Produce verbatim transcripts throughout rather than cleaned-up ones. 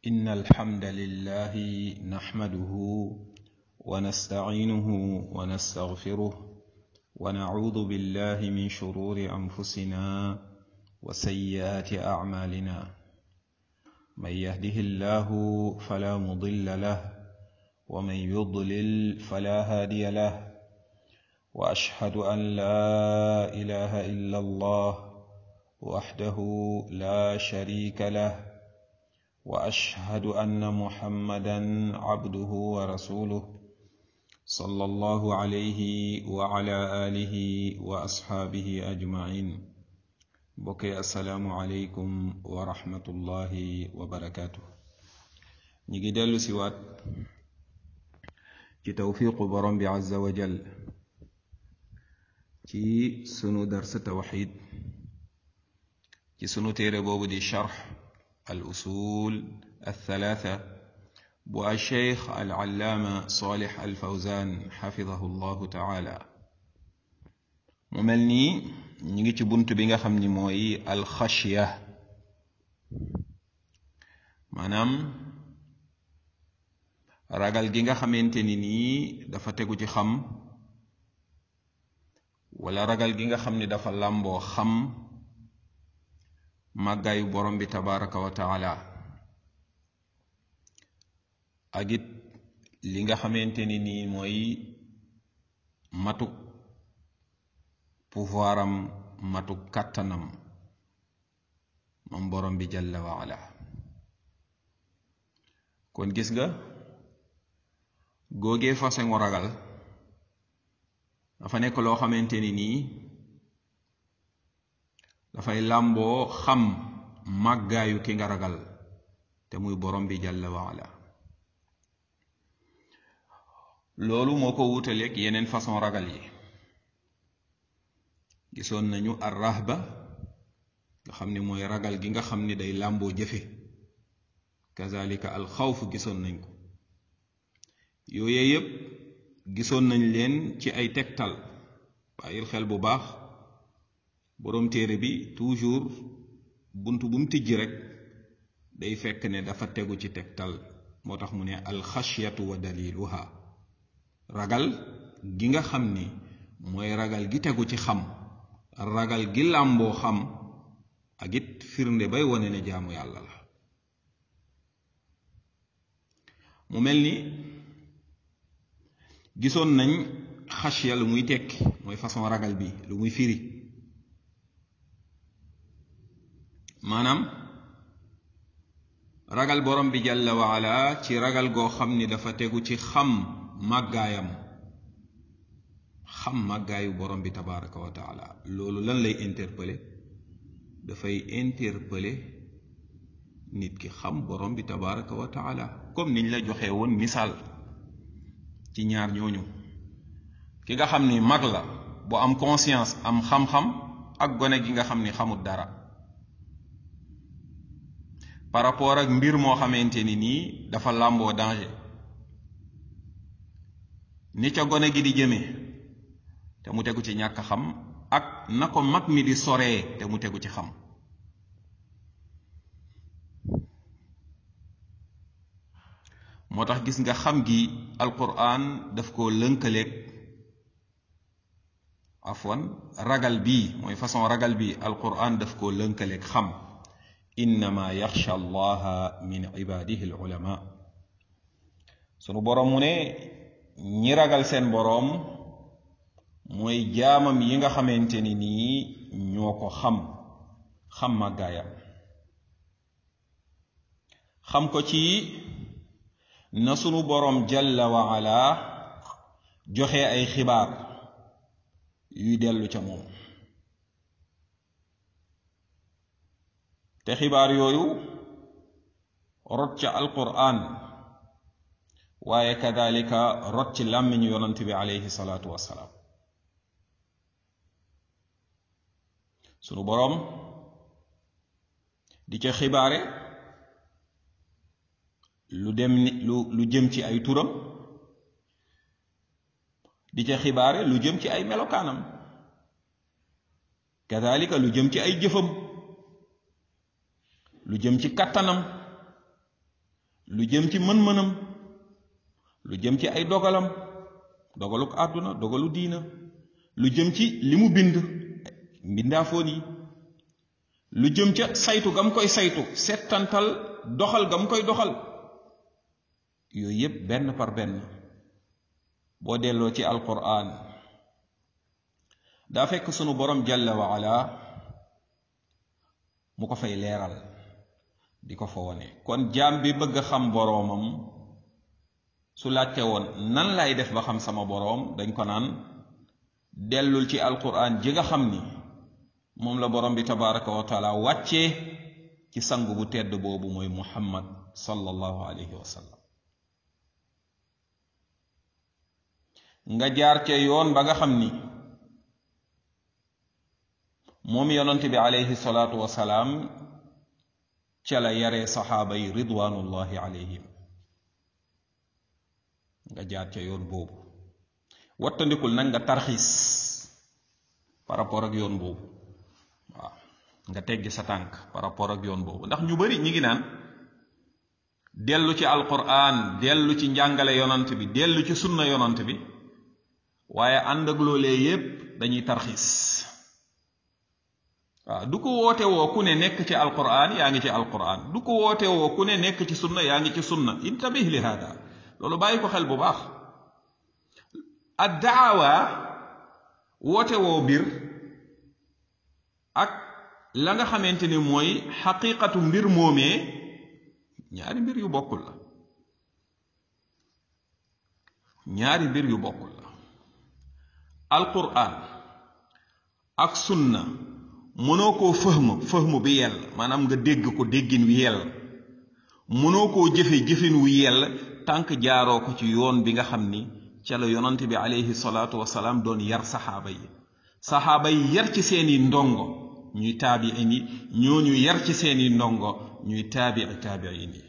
إن الحمد لله نحمده ونستعينه ونستغفره ونعوذ بالله من شرور أنفسنا وسيئات أعمالنا من يهده الله فلا مضل له ومن يضلل فلا هادي له وأشهد أن لا إله إلا الله وحده لا شريك له وأشهد أن محمدا عبده ورسوله صلى الله عليه وعلى آله وأصحابه أجمعين بكي السلام عليكم ورحمة الله وبركاته نيجي دلو سوات ci tawfiqu borom bi azza wa jal ci sunu dars tawhid ci sunu téere boobu di sharh al usul althalatha bu alcheikh alallaama salih alfawzan xafidahu llahu taala mu mel nii ñu ngi ci bunt bi nga xam ni mooy alxashya maanaam ragal gi nga xamante ni nii dafa tegu ci xam wala ragal gi nga xam ni dafa làmboo xam màggaayu borom bi tabaraka wa taala ak it li nga xamante ni nii mooy matuk pouvoiram matuk kàttanam moom borom bi jalla wa ala kon gis nga googee façon ragal dafa nekk loo xamante ni nii dafay làmboo xam màggaayu ki nga ragal te muy borom bi jalla wa ala loolu moo ko wutaleeg yeneen façon ragal yi gisoon nañu ar rahba nga xam ne mooy ragal gi nga xam ni day làmboo jëfe kazalika al xawf gisoon nañ ko yooye yépp gisoon nañ leen ci ay tegtal bàyyil xel bu baax boroom téere bi toujours bunt bu mu tijji rek day fekk ne dafa tegu ci tegtal moo tax mu ne alxashyatu wa daliluha ragal gi nga xam ni mooy ragal gi tegu ci xam ragal gi làmboo xam ak it firnde bay wane ne jaamu yàlla la mu mel ni gisoon nañ xashya lu muy tekki mooy façon ragal bi lu muy firi maanaam ragal borom bi jalla wa ala ci ragal goo xam ni dafa tegu ci xam màggaayam xam màggaayu borom bi tabaraka wa taala loolu lan lay interpeller dafay interpeller nit ki xam borom bi tabaraka wa taala comme niñ la joxee woon misaal ci ñaar ñooñu ki nga xam ni mag la bu am conscience am xam-xam ak gone gi nga xam ni xamut dara par rapport ak mbir moo xamante ni nii dafa làmboo danger ni ca gone gi di jëme te mu tegu ci ñàkk xam ak na ko mag mi di soree te mu tegu ci xam moo tax gis nga xam gi alquran daf ko lënkaleeg afwan ragal bii mooy façon ragal bi alquran daf ko lënkaleeg xam innama yaxsha allaha min ibadihi al ulama sunu boroom mu ne ñi ragal seen boroom mooy jaamam yi nga xamante ni nii ñoo ko xam xam màggaayam xam ko ci na sunu boroom jalla wa ala joxe ay xibaar yuy dellu ca moom te xibaar yooyu rot ca alquran waaye kadalika rot ci làmmiñu yonant bi alayhi salaatu wassalaam sunu boroom di ca xibaare lu dem ni lu lu jëm ci ay turam di ca xibaare lu jëm ci ay melokaanam kadalika lu jëm ci ay jëfam lu jëm ci kattanam lu jëm ci mën-mënam lu jëm ci ay dogalam dogaluk àdduna dogalu diina lu jëm ci li mu bind mbindaafoon yi lu jëm ca saytu gam koy saytu settantal doxal gam koy doxal yooyu yépp benn par benn boo delloo ci alquran daa fekk sunu borom jalla wa ala mu ko fay leeral di ko fa wone kon jaam bi bëgg xam boroomam su laajte woon nan lay def ba xam sama boroom dañ ko naan dellul ci alquran ji nga xam ni moom la borom bi tabaraka wa taala wàccee ci sang bu tedd boobu mooy muhammad sallallahu alayhi wa sallam nga jaar ca yoon ba nga xam ni moom yonent bi alayhi salaatu wa salaam ca la yaree saxaaba yi ridwanullahi alayhim nga jaar ca yoon boobu wattandikul nag nga tarxiis par rapport ak yoon boobu waaw nga teggi sa tànk par rapport ak yoon boobu ndax ñu bari ñi ngi naan dellu ci alquran dellu ci njàngale yonant bi dellu ci sunna yonant bi waaye ànd ak loolee yépp dañuy tarxiis waaw du ko woote woo ku ne nekk ci alquran yaa ngi ci alquran du ko woote woo ku ne nekk ci sunna yaa ngi ci sunna intabih li hada loolu bàyyi ko xel bu baax ad daawa woote woo mbir ak la nga xamante ni mooy xaqiqatu mbir moomee ñaari mbir yu bokkul la ñaari mbir yu bokkul la alquran ak sunna mënoo koo fëhma fëhma bi yell maanaam nga dégg ko déggin wi yell mënoo koo jëfe jëfin wu yell tànk jaaroo ko ci yoon bi nga xam ni ca la yonante bi alayhi salaatu wasalaam doon yar saxaaba yi saxaaba yi yar ci seeni ndongo ñuy taabiin yi ñooñu yar ci seeni ndongo ñuy taabii taabiin yi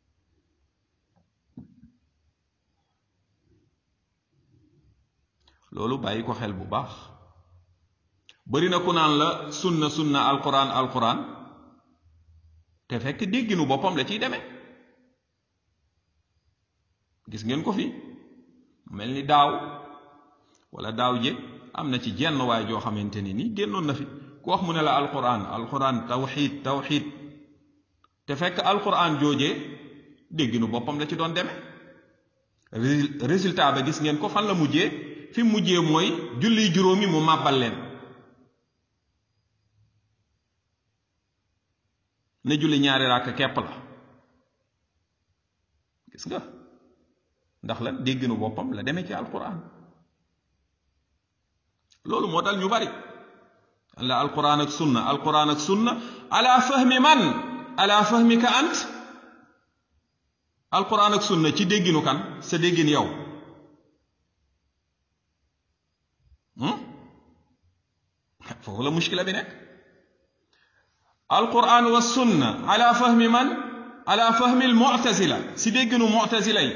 loolu bàyyi ko xel bu baax bari na ku naan la sunna sunna alquran alquran te fekk dégginu boppam la ciy demee gis ngeen ko fi mel ni daaw wala daaw jéeg am na ci jenn waay joo xamante ni nii génnoon na fi ku wax mu ne la alquran alquran tawxid tawxid te fekk alquran joojee dégginu boppam la ci doon demee résultat ba gis ngeen ko fan la mujjee fi mujjee mooy julli juróomi mu màbbal leen ne julli ñaari ràkk kepp la gis nga ndax la dégginu boppam la demee ci alquran loolu moo dal ñu bari la alquran ak sunna alquran ak sunna ala fahmi man ala fahmika ant alquran ak sunna ci dégginu kan sa déggin yow foofu la mushkila bi nekk alquran wa sunna ala fahmi man ala fahmi al mu'tazila si dégginu mu'tazila yi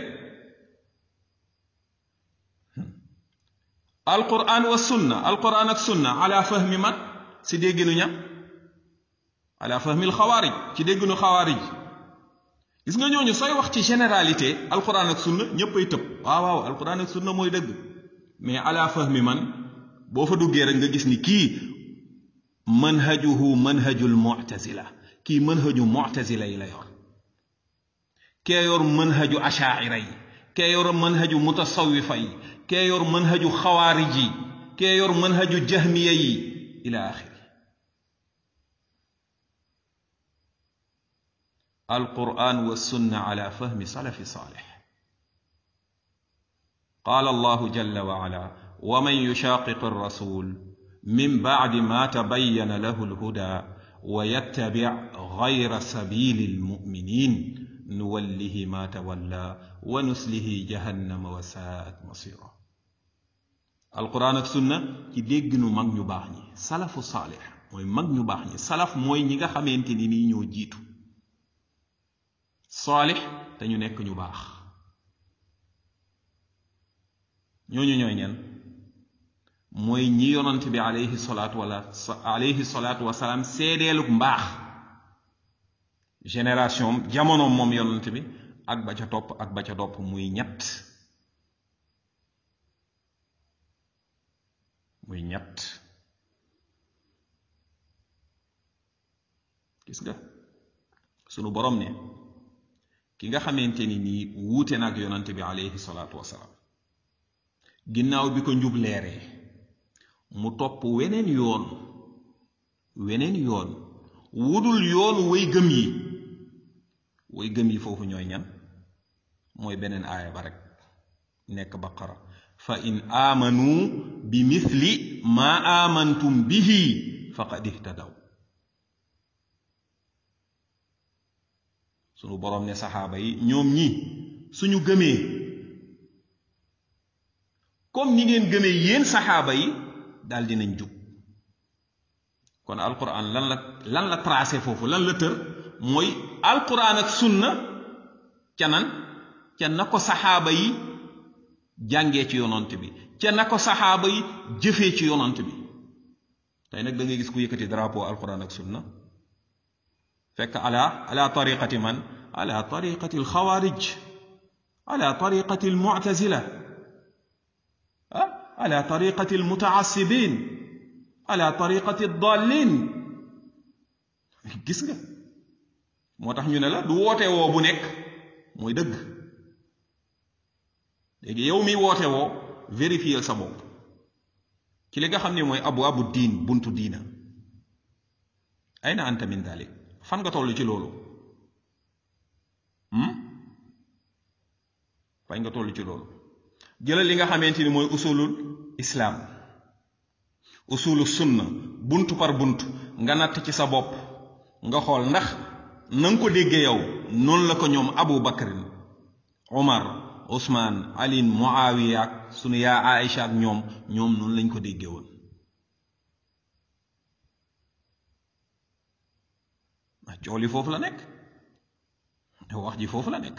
alquran wa sunna alquran ak sunna ala fahmi man si dégginu ña ala fahmi al xawaarij ci dégginu xawaarij gis nga ñooñu sooy wax ci généralité alquran ak sunna ñëppay tëb waaw waaw alquran ak sunna mooy dëgg mais ala fahmi man boo fa duggee rek nga gis ni kii manhajuhu manhajul mu'tazila kii manhaju mu'tazila yi la yor kee yor manhaju ashaira yi kee yor manhaju mutasawifa yi kee yor manhaju xawaarij yi kee yor manhaju jahmiya yi ila axiri alquran wa sunna ala fahmi salafi salih qala allahu jalla wa ala wa man yushaqiq ar-rasul من بعد ما تبين له الهدى ويتبع غير سبيل المؤمنين نوله ما تولى ونسله جهنم وساءت مصيرا القرآن والسنة ci dégginu mag ñu baax ñi salafu saalix mooy mag ñu baax ñi salaf mooy ñi nga xamante ni nii ñoo jiitu saalix te ñu nekk ñu baax ñooñu ñooy ñen mooy ñi yonant bi alayhi salaatu wala alayhi salaatu wasalaam seedeeluk mbaax génération jamono moom yonant bi ak ba ca topp ak ba ca topp muy ñett muy ñett gis nga sunu borom ne ki nga xamante ni nii wuute na ak yonante bi alayhi salaatu wasalaam ginnaaw bi ko njub leeree mu topp weneen yoon weneen yoon wudul yoonu way gëm yi way gëm yi foofu ñooy ñan mooy beneen aaya ba rek nekk baqara fa in aamanu bi mithli ma amantum bihi faqad ihtadaw sunu boroom ne saxaaba yi ñoom ñi suñu gëmee comme ni ngeen gëmee yéen saxaaba yi daal dinañ jub kon alquran lan la lan la tracé foofu lan la tër mooy alquran ak sunna ca nan ca na ko saxaaba yi jàngee ci yonant bi ca na ko saxaaba yi jëfee ci yonant bi tey nag da ngay gis ku yëkkati drapeau alquran ak sunna fekk ala ala tariqati man ala tariqati alxawarij ala tariqati almu'tazila ah ala tariqati almutaassibin ala tariqati ad-dallin gis nga moo tax ñu ne la du woote woo bu nekk mooy dëgg léegi yow mi woote woo vérifier sa bopp ci li nga xam ne mooy abu abu diin buntu diina ayna anta min dalik fan nga toll ci loolu fan nga toll ci loolu jëlal li nga xamante ni mooy usulul islaam usulu sunna bunt par bunt nga natt ci sa bopp nga xool ndax na nga ko déggee yow noonu la ko ñoom abu bakrin omar usmaan alin muawiya ak sunu yaa aïcha ak ñoom ñoom noonu lañ ko déggee woon jool yi foofu la nekk wax ji foofu la nekk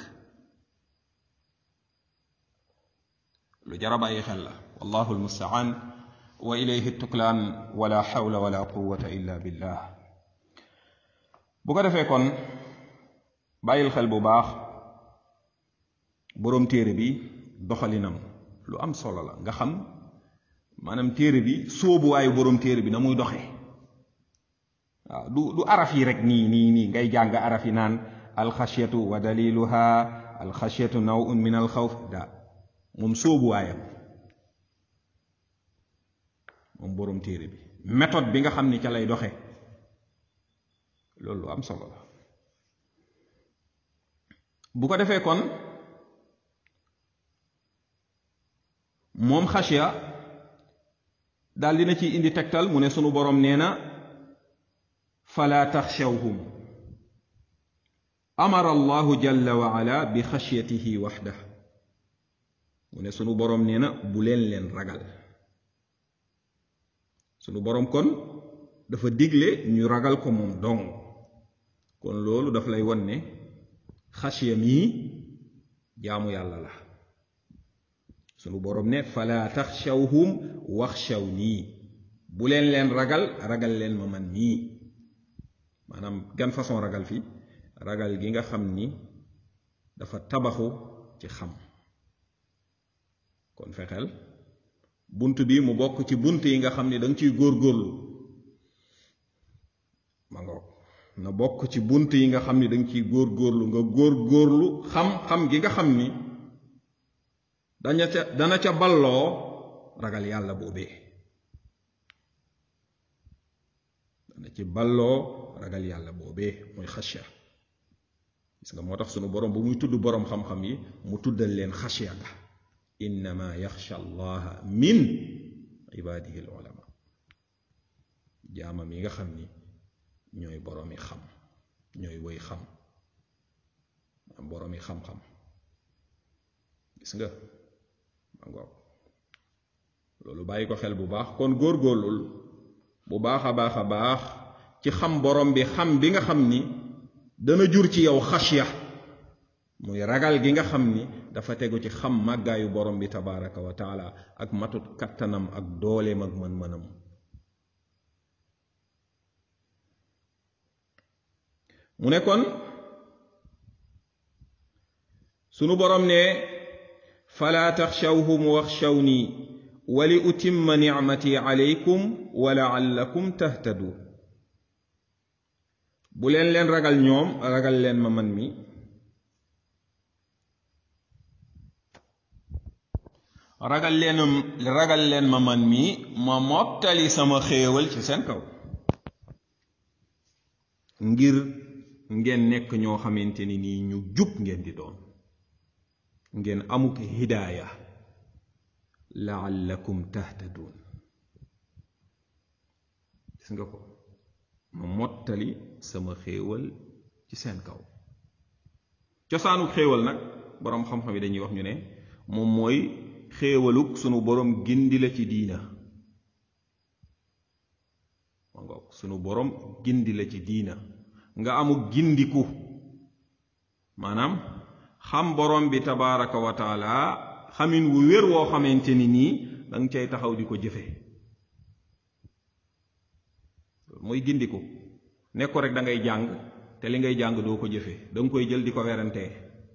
lu jara bàyyi xel la wallahu almustaan wa ilayhi tuklaan wala hawla wala quwwata illa billah bu ko defee kon bàyyil xel bu baax boroom téere bi doxalinam lu am solo la nga xam maanaam téere bi sóobuwaayu boroom téere bi na muy doxee waaw du du araf yi rek nii nii nii ngay jàng araf yi naan alxasiyatu wa daliluha alxasiyatu nawun min alxawf da moom sóobuwaayam moom boroom téere bi méthode bi nga xam ni ca lay doxe loolu lu am solo la bu ko defee kon moom xasiya daal dina ci indi tegtal mu ne sunu boroom nee na fala taxshawhum amara allahu jalla wa ala bi xashyatihi waxda mu ne sunu boroom nee na bu leen leen ragal sunu boroom kon dafa digle ñu ragal ko moom dong kon loolu daf lay won ne xasya mii jaamu yàlla la sunu boroom ne fala taxshawhum waxshawni bu leen leen ragal ragal leen ma man nii maanaam gan façon ragal fi ragal gi nga xam ni dafa tabaxu ci xam kon fexeel bunt bi mu bokk ci bunt yi nga xam ni da nga ciy góorgóorlu ma ngoog na bokk ci bunt yi nga xam ni da nga ciy góorgóorlu nga góorgóorlu xam xam gi nga xam ni dana ca dana ca balloo ragal yàlla boobee dana ci balloo ragal yàlla boobee mooy xasya gis nga moo tax sunu borom bu muy tudd boroom xam-xam yi mu tuddal leen xasya ga innama yaxsha allaha min ibadihi al ulama jaamam yi nga xam ni ñooy boroomi xam ñooy woy xam am boroomi xam-xam gis nga ma ngoog loolu bàyyi ko xel bu baax kon góorgóorlul bu baax a baax a baax ci xam borom bi xam bi nga xam ni dana jur ci yow xasya muy ragal gi nga xam ni dafa tegu ci xam màggaayu borom bi tabaraka wa taala ak matut kattanam ak dooleem ak mën-mënam mu ne kon sunu borom ne fala taxshawhum waxshawni wali utimma nicmati alaykum wa laallakum tahtadun bu leen leen ragal ñoom ragal leen ma man mi ragal leen ragal leen ma man mi ma mottali sama xéewal ci seen kaw ngir ngeen nekk ñoo xamante ni nii ñu jub ngeen di doon ngeen amuk hidaaya laallakum tahtadun gis nga ko ma mottali sama xéewal ci seen kaw cosaanu xéewal nag boroom xam-xam yi dañuy wax ñu ne moom mooy xéewaluk sunu boroom gindi la ci diina ma ngoog sunu boroom gindi la ci diina nga amuk gindiku maanaam xam boroom bi tabaraka wa taala xamin wu wér woo xamante ni nii danga cay taxaw di ko jëfe mooy gindiku nekk ko rek da ngay jàng te li ngay jàng doo ko jëfe danga koy jël di ko werantee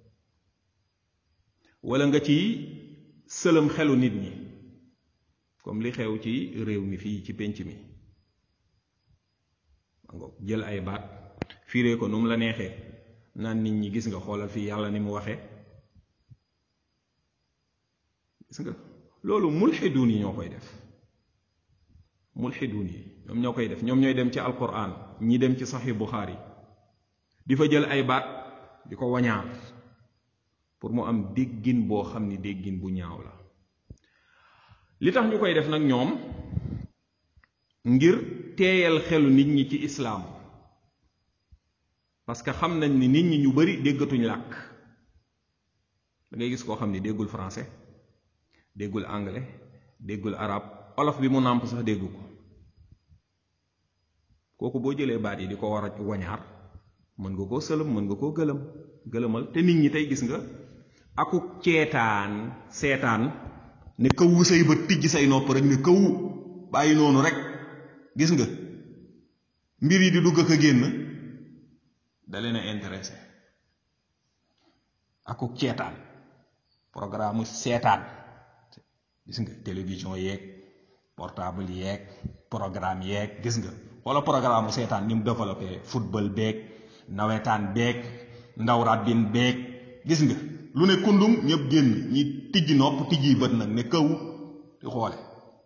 wala nga ci sëlëm xelu nit ñi comme li xew ci réew mi fii ci pénc mi ngoog jël ay baat fiiree ko nu mu la neexee naan nit ñi gis nga xoolal fii yàlla ni mu waxee gis nga loolu mulxiduun yi ñoo koy def mulxiduun yi ñoom ñoo koy def ñoom ñooy dem ci alquran ñi dem ci saxi buxaari di fa jël ay baat di ko wañaar pour mu am déggin boo xam ni déggin bu ñaaw la li tax ñu koy def nag ñoom ngir teeyal xelu nit ñi ci islaam parce que xam nañ ni nit ñi ñu bari déggatuñ làkk da ngay gis koo xam ni déggul français déggul anglais déggul arabe olof bi mu nàmp sax déggu ko kooku boo jëlee baat yi di ko war a wañaar mën nga koo sëlëm mën nga koo gëlëm gëlëmal te nit ñi tey gis nga akuk ceetaan seetaan ne këwu say ba tijj say nopp rek ne këwu bàyyi noonu rek gis nga mbir yi di dugg ak a génn da leen a intéressé akuk ceetaan programme seetaan gis nga télévision yeeg portable yeeg programme yeeg gis nga wala programme seetaan ni mu développé football beeg nawetaan beeg ndaw rabbin beeg gis nga lu ne kundum ñëpp génn ñi tijji nopp tijji bët nag ne kaw di xoole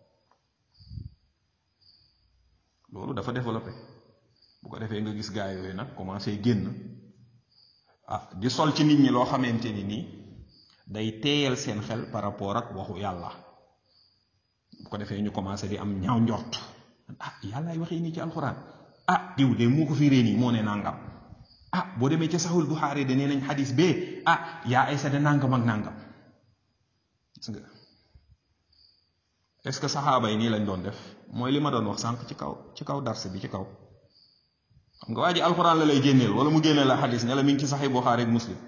loolu dafa développé bu ko defee nga gis gaa yooyu nag commencé génn ah di sol ci nit ñi loo xamante ni nii day teeyal seen xel par rapport ak waxu yàlla bu ko defee ñu commencé di am ñaaw njort ah yàlla ay waxee nii ci alxuraan ah diw de moo ko firee nii moo ne nangam ah boo demee ca saxul Buxaari de nee nañ xadis bee ah yaa Aysa de nangam ak nangam gis nga est-ce que saxaaba yi nii lañ doon def mooy li ma doon wax sànq ci kaw ci kaw dars bi ci kaw xam nga waa ji alxuraan la lay génneel wala mu génneel la xadis ne la mi ngi ci saxi Buxaari ak Muslim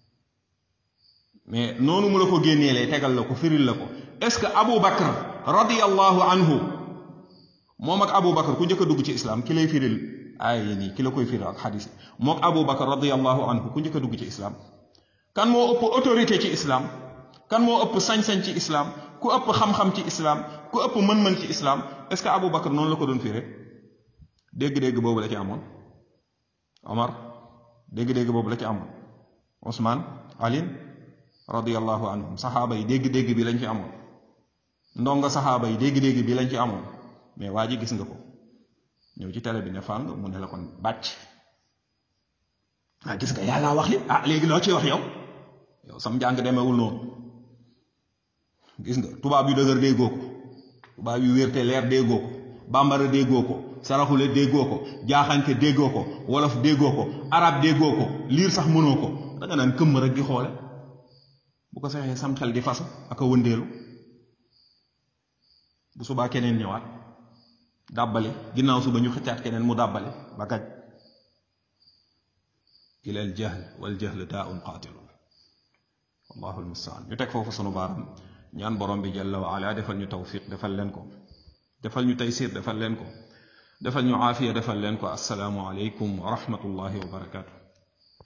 mais noonu mu la ko génneelee tegal la ko firil la ko est-ce que Abu Bakr radiyallahu anhu moom ak Abu Bakr ku njëkk a dugg ci islam ki lay firil aaya yi nii ki la koy firil ak xadis yi moom Abu Bakr radiyallahu anhu ku njëkk a dugg ci islam kan moo ëpp autorité ci islam kan moo ëpp sañ-sañ ci islam ku ëpp xam-xam ci islam ku ëpp mën-mën ci islam est-ce que Abu Bakr noonu la ko doon firé dégg-dégg boobu la ci amoon Omar dégg-dégg boobu la ci amoon Ousmane Ali radiyallahu anhum saxaaba yi dégg-dégg bi lañ ci amoon ndonga saxaaba yi dégg-dégg bi lañ ci amoon mais waa ji gis nga ko ñëw ci télé bi ne fàng mu ne la kon bàcc ah gis nga yàlla wax li ah léegi loo ciy wax yow yow sam njàng demewul noonu gis nga tubaab yu dëgër déggoo ko tubaab yu wér te leer déggoo ko bambara déggoo ko saraxule déggoo ko jaaxanke déggoo ko wolof déggoo ko arab déggoo ko liir sax mënoo ko da nga naan këmm rek di xoole bu ko saxee sam xel di fasu ak a wëndeelu bu subaa keneen ñëwaat dàbbali ginnaaw suba ñu xëccaat keneen mu dàbbali ba kaj ila al jahl wal jahl daa'un qaatilun wallahu almustaan ñu teg foofu sunu baaram ñaan borom bi jalla wa ala defal ñu tawfiq defal leen ko defal ñu taysir defal leen ko defal ñu aafiya defal leen ko assalaamu aleykum wa rahmatullahi wa barakaatu